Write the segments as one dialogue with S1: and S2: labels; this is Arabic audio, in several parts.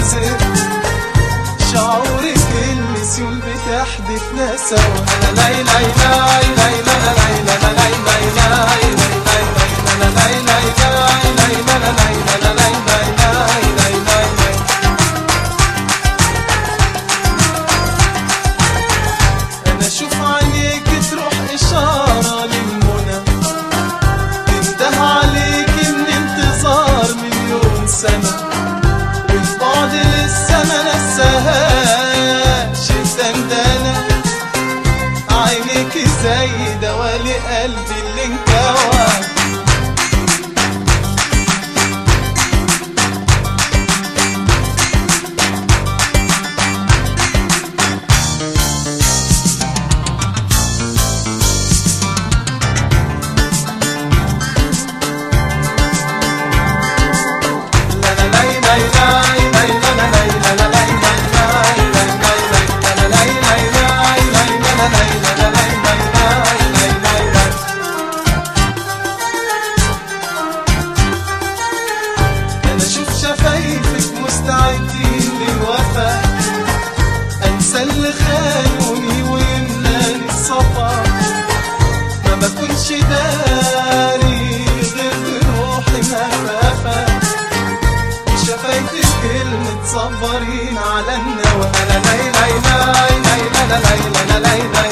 S1: شعورك النسيون بتحدفنا سوا. لا لا لا لا لا لا لا لا انا اشوف عينيك تروح اشاره للمنى، تنده عليك ان انتظار مليون سنه، والبعد لسه ما نساهاش الدندنه. عينيك زي دوالي قلبي اللي انكوى. مستعدين للوفا، انسى اللي خانوني ويملاني الصفا، ما بكونش داري غير بروحي مهفافة، شفايفك كلمة صبرين على النوى. لا لا لا لا لا لا لا لا لا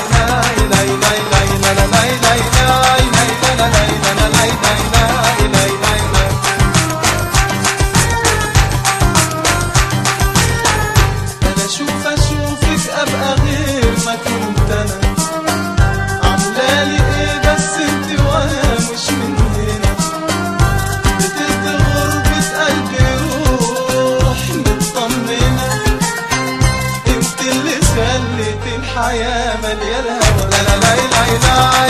S1: اشوفك ابقى غير ما كنت انا، عاملالي ايه بس انت وانا مش من هنا، بتلت غربة قلبي روح مطمنة، انت اللي خليت الحياة مليانة هوا. لا لا لا لا